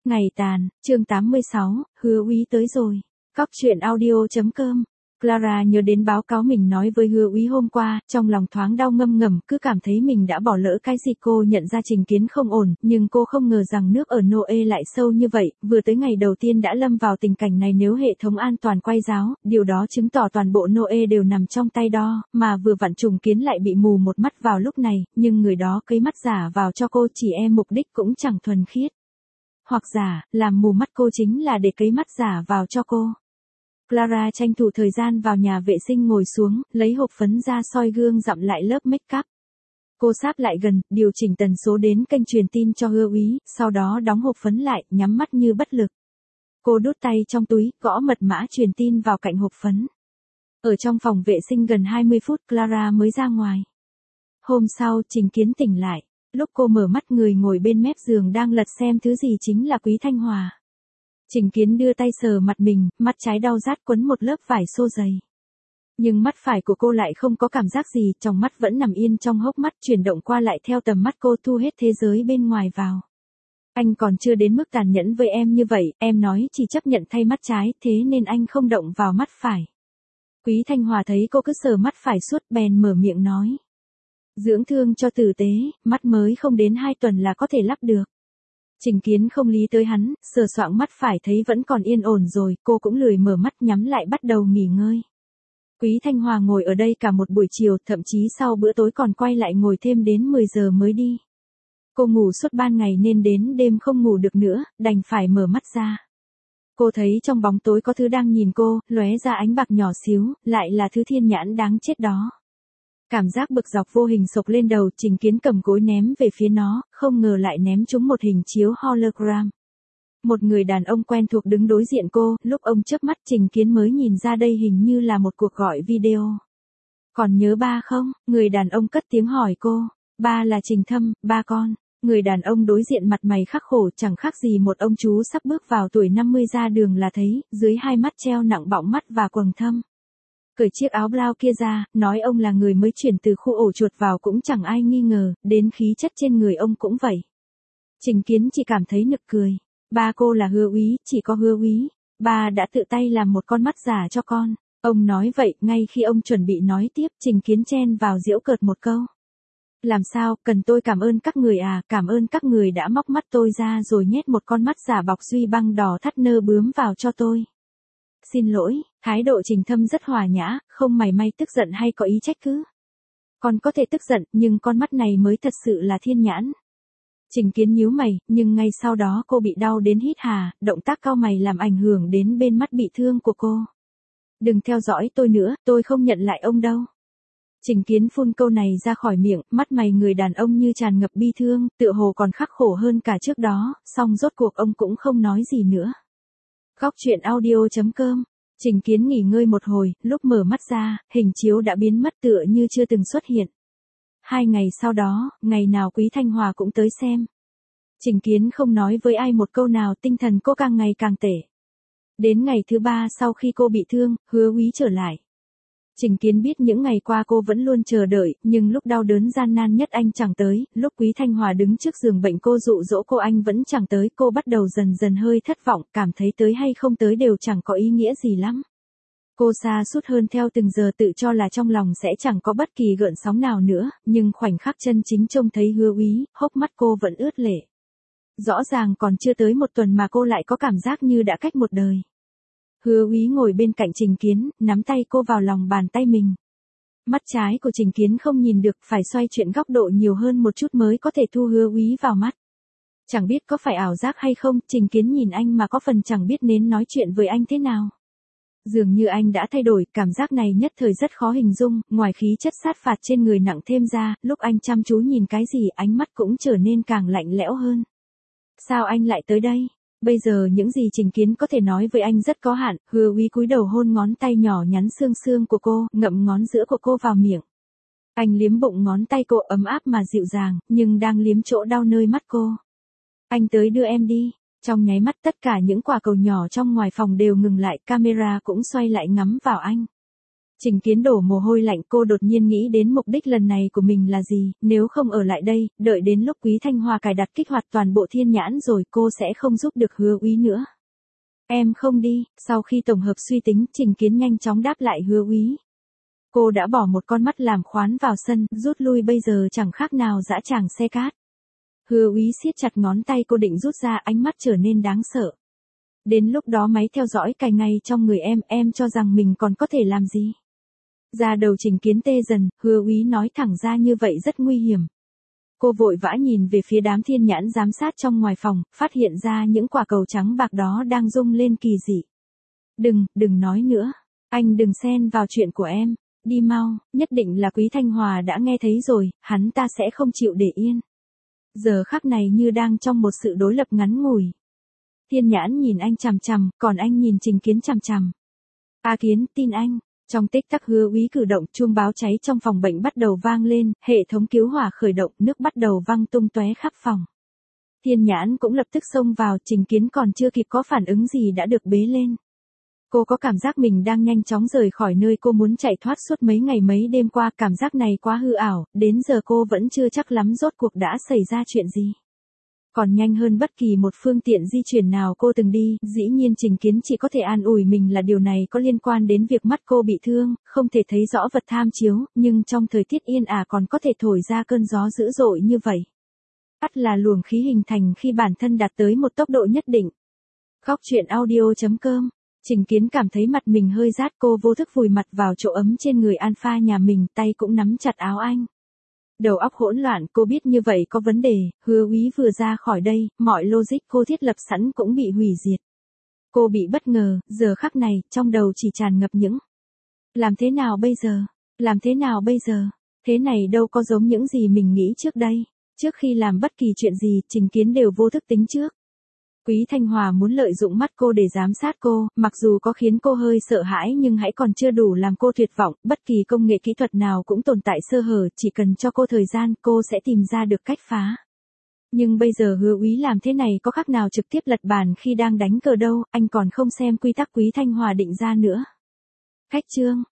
Ngày tàn, chương 86, Hứa Úy tới rồi. Cóc truyện audio.com. Clara nhớ đến báo cáo mình nói với Hứa Úy hôm qua, trong lòng thoáng đau ngâm ngầm, cứ cảm thấy mình đã bỏ lỡ cái gì. Cô nhận ra Trình Kiến không ổn, nhưng cô không ngờ rằng nước ở Noe lại sâu như vậy, vừa tới ngày đầu tiên đã lâm vào tình cảnh này. Nếu hệ thống an toàn quay giáo, điều đó chứng tỏ toàn bộ Noe đều nằm trong tay đo, mà vừa vặn Trùng Kiến lại bị mù một mắt vào lúc này, nhưng người đó cấy mắt giả vào cho cô chỉ mục đích cũng chẳng thuần khiết. Hoặc giả, làm mù mắt cô chính là để cấy mắt giả vào cho cô. Clara tranh thủ thời gian vào nhà vệ sinh ngồi xuống, lấy hộp phấn ra soi gương dặm lại lớp make up. Cô sáp lại gần, điều chỉnh tần số đến kênh truyền tin cho Hứa Úy, sau đó đóng hộp phấn lại, nhắm mắt như bất lực. Cô đút tay trong túi, gõ mật mã truyền tin vào cạnh hộp phấn. Ở trong phòng vệ sinh gần 20 phút Clara mới ra ngoài. Hôm sau, Trình Kiến tỉnh lại. Lúc cô mở mắt, người ngồi bên mép giường đang lật xem thứ gì chính là Quý Thanh Hòa. Trình Kiến đưa tay sờ mặt mình, mắt trái đau rát quấn một lớp vải xô dày. Nhưng mắt phải của cô lại không có cảm giác gì, trong mắt vẫn nằm yên trong hốc mắt, chuyển động qua lại theo tầm mắt cô, thu hết thế giới bên ngoài vào. Anh còn chưa đến mức tàn nhẫn với em như vậy, em nói chỉ chấp nhận thay mắt trái, thế nên anh không động vào mắt phải. Quý Thanh Hòa thấy cô cứ sờ mắt phải suốt, bèn mở miệng nói. Dưỡng thương cho tử tế, mắt mới không đến 2 tuần là có thể lắp được. Trình Kiến không lý tới hắn, sờ soạng mắt phải thấy vẫn còn yên ổn rồi, cô cũng lười mở mắt, nhắm lại bắt đầu nghỉ ngơi. Quý Thanh Hòa ngồi ở đây cả một buổi chiều, thậm chí sau bữa tối còn quay lại ngồi thêm đến 10 giờ mới đi. Cô ngủ suốt ban ngày nên đến đêm không ngủ được nữa, đành phải mở mắt ra. Cô thấy trong bóng tối có thứ đang nhìn cô, lóe ra ánh bạc nhỏ xíu, lại là thứ thiên nhãn đáng chết đó. Cảm giác bực dọc vô hình sộc lên đầu, Trình Kiến cầm gối ném về phía nó, không ngờ lại ném trúng một hình chiếu hologram. Một người đàn ông quen thuộc đứng đối diện cô, lúc ông chớp mắt Trình Kiến mới nhìn ra đây hình như là một cuộc gọi video. Còn nhớ ba không? Người đàn ông cất tiếng hỏi cô. Ba là Trình Thâm, ba con. Người đàn ông đối diện mặt mày khắc khổ, chẳng khác gì một ông chú sắp bước vào tuổi 50 ra đường là thấy, dưới hai mắt treo nặng bọng mắt và quầng thâm. Cởi chiếc áo blau kia ra, nói ông là người mới chuyển từ khu ổ chuột vào cũng chẳng ai nghi ngờ, đến khí chất trên người ông cũng vậy. Trình Kiến chỉ cảm thấy nực cười. Ba cô là Hứa Úy, chỉ có Hứa Úy. Ba đã tự tay làm một con mắt giả cho con. Ông nói vậy, ngay khi ông chuẩn bị nói tiếp, Trình Kiến chen vào giễu cợt một câu. Làm sao, cần tôi cảm ơn các người à, cảm ơn các người đã móc mắt tôi ra rồi nhét một con mắt giả bọc duy băng đỏ thắt nơ bướm vào cho tôi. Xin lỗi, thái độ Trình Thâm rất hòa nhã, không mảy may tức giận hay có ý trách cứ. Con có thể tức giận, nhưng con mắt này mới thật sự là thiên nhãn. Trình Kiến nhíu mày, nhưng ngay sau đó cô bị đau đến hít hà, động tác cau mày làm ảnh hưởng đến bên mắt bị thương của cô. Đừng theo dõi tôi nữa, tôi không nhận lại ông đâu. Trình Kiến phun câu này ra khỏi miệng, mắt mày người đàn ông như tràn ngập bi thương, tựa hồ còn khắc khổ hơn cả trước đó, song rốt cuộc ông cũng không nói gì nữa. Cóc truyện audio.com. Trình Kiến nghỉ ngơi một hồi, lúc mở mắt ra, hình chiếu đã biến mất tựa như chưa từng xuất hiện. 2 ngày sau đó, ngày nào Quý Thanh Hòa cũng tới xem. Trình Kiến không nói với ai một câu nào, tinh thần cô càng ngày càng tệ. Đến ngày thứ 3 sau khi cô bị thương, Hứa Úy trở lại. Trình Kiến biết những ngày qua cô vẫn luôn chờ đợi, nhưng lúc đau đớn gian nan nhất anh chẳng tới, lúc Quý Thanh Hòa đứng trước giường bệnh cô dụ dỗ cô anh vẫn chẳng tới, cô bắt đầu dần dần hơi thất vọng, cảm thấy tới hay không tới đều chẳng có ý nghĩa gì lắm. Cô sa sút hơn theo từng giờ, tự cho là trong lòng sẽ chẳng có bất kỳ gợn sóng nào nữa, nhưng khoảnh khắc chân chính trông thấy Hứa Úy, hốc mắt cô vẫn ướt lệ. Rõ ràng còn chưa tới 1 tuần mà cô lại có cảm giác như đã cách một đời. Hứa Úy ngồi bên cạnh Trình Kiến, nắm tay cô vào lòng bàn tay mình. Mắt trái của Trình Kiến không nhìn được, phải xoay chuyển góc độ nhiều hơn một chút mới có thể thu Hứa Úy vào mắt. Chẳng biết có phải ảo giác hay không, Trình Kiến nhìn anh mà có phần chẳng biết nên nói chuyện với anh thế nào. Dường như anh đã thay đổi, cảm giác này nhất thời rất khó hình dung, ngoài khí chất sát phạt trên người nặng thêm ra, lúc anh chăm chú nhìn cái gì ánh mắt cũng trở nên càng lạnh lẽo hơn. Sao anh lại tới đây? Bây giờ những gì Trình Kiến có thể nói với anh rất có hạn. Hứa Úy cúi đầu hôn ngón tay nhỏ nhắn xương xương của cô, ngậm ngón giữa của cô vào miệng. Anh liếm bụng ngón tay cô ấm áp mà dịu dàng, nhưng đang liếm chỗ đau nơi mắt cô. Anh tới đưa em đi. Trong nháy mắt tất cả những quả cầu nhỏ trong ngoài phòng đều ngừng lại, camera cũng xoay lại ngắm vào anh. Trình Kiến đổ mồ hôi lạnh, cô đột nhiên nghĩ đến mục đích lần này của mình là gì, nếu không ở lại đây, đợi đến lúc Quý Thanh Hòa cài đặt kích hoạt toàn bộ thiên nhãn rồi cô sẽ không giúp được Hứa Úy nữa. Em không đi, sau khi tổng hợp suy tính, Trình Kiến nhanh chóng đáp lại Hứa Úy. Cô đã bỏ một con mắt làm khoán vào sân, rút lui bây giờ chẳng khác nào dã tràng xe cát. Hứa Úy siết chặt ngón tay cô định rút ra, ánh mắt trở nên đáng sợ. Đến lúc đó máy theo dõi cài ngay trong người em cho rằng mình còn có thể làm gì? Da đầu Trình Kiến tê dần, Hứa Úy nói thẳng ra như vậy rất nguy hiểm. Cô vội vã nhìn về phía đám thiên nhãn giám sát trong ngoài phòng, phát hiện ra những quả cầu trắng bạc đó đang rung lên kỳ dị. Đừng nói nữa. Anh đừng xen vào chuyện của em. Đi mau, nhất định là Quý Thanh Hòa đã nghe thấy rồi, hắn ta sẽ không chịu để yên. Giờ khắc này như đang trong một sự đối lập ngắn ngủi. Thiên nhãn nhìn anh chằm chằm, còn anh nhìn Trình Kiến chằm chằm. A Kiến, tin anh. Trong tích tắc Hứa Úy cử động, chuông báo cháy trong phòng bệnh bắt đầu vang lên, hệ thống cứu hỏa khởi động, nước bắt đầu văng tung tóe khắp phòng. Thiên nhãn cũng lập tức xông vào, Trình Kiến còn chưa kịp có phản ứng gì đã được bế lên. Cô có cảm giác mình đang nhanh chóng rời khỏi nơi cô muốn chạy thoát suốt mấy ngày mấy đêm qua, cảm giác này quá hư ảo, đến giờ cô vẫn chưa chắc lắm rốt cuộc đã xảy ra chuyện gì. Còn nhanh hơn bất kỳ một phương tiện di chuyển nào cô từng đi, dĩ nhiên Trình Kiến chỉ có thể an ủi mình là điều này có liên quan đến việc mắt cô bị thương, không thể thấy rõ vật tham chiếu, nhưng trong thời tiết yên ả còn có thể thổi ra cơn gió dữ dội như vậy. Ắt là luồng khí hình thành khi bản thân đạt tới một tốc độ nhất định. Góc truyện audio.com. Trình Kiến cảm thấy mặt mình hơi rát, cô vô thức vùi mặt vào chỗ ấm trên người Alpha nhà mình, tay cũng nắm chặt áo anh. Đầu óc hỗn loạn, cô biết như vậy có vấn đề, Hứa Úy vừa ra khỏi đây, mọi logic cô thiết lập sẵn cũng bị hủy diệt. Cô bị bất ngờ, giờ khắc này, trong đầu chỉ tràn ngập những. Làm thế nào bây giờ? Làm thế nào bây giờ? Thế này đâu có giống những gì mình nghĩ trước đây. Trước khi làm bất kỳ chuyện gì, Trình Kiến đều vô thức tính trước. Quý Thanh Hòa muốn lợi dụng mắt cô để giám sát cô, mặc dù có khiến cô hơi sợ hãi nhưng hãy còn chưa đủ làm cô tuyệt vọng, bất kỳ công nghệ kỹ thuật nào cũng tồn tại sơ hở, chỉ cần cho cô thời gian, cô sẽ tìm ra được cách phá. Nhưng bây giờ Hứa Úy làm thế này có khác nào trực tiếp lật bàn khi đang đánh cờ đâu, anh còn không xem quy tắc Quý Thanh Hòa định ra nữa. Khách trương,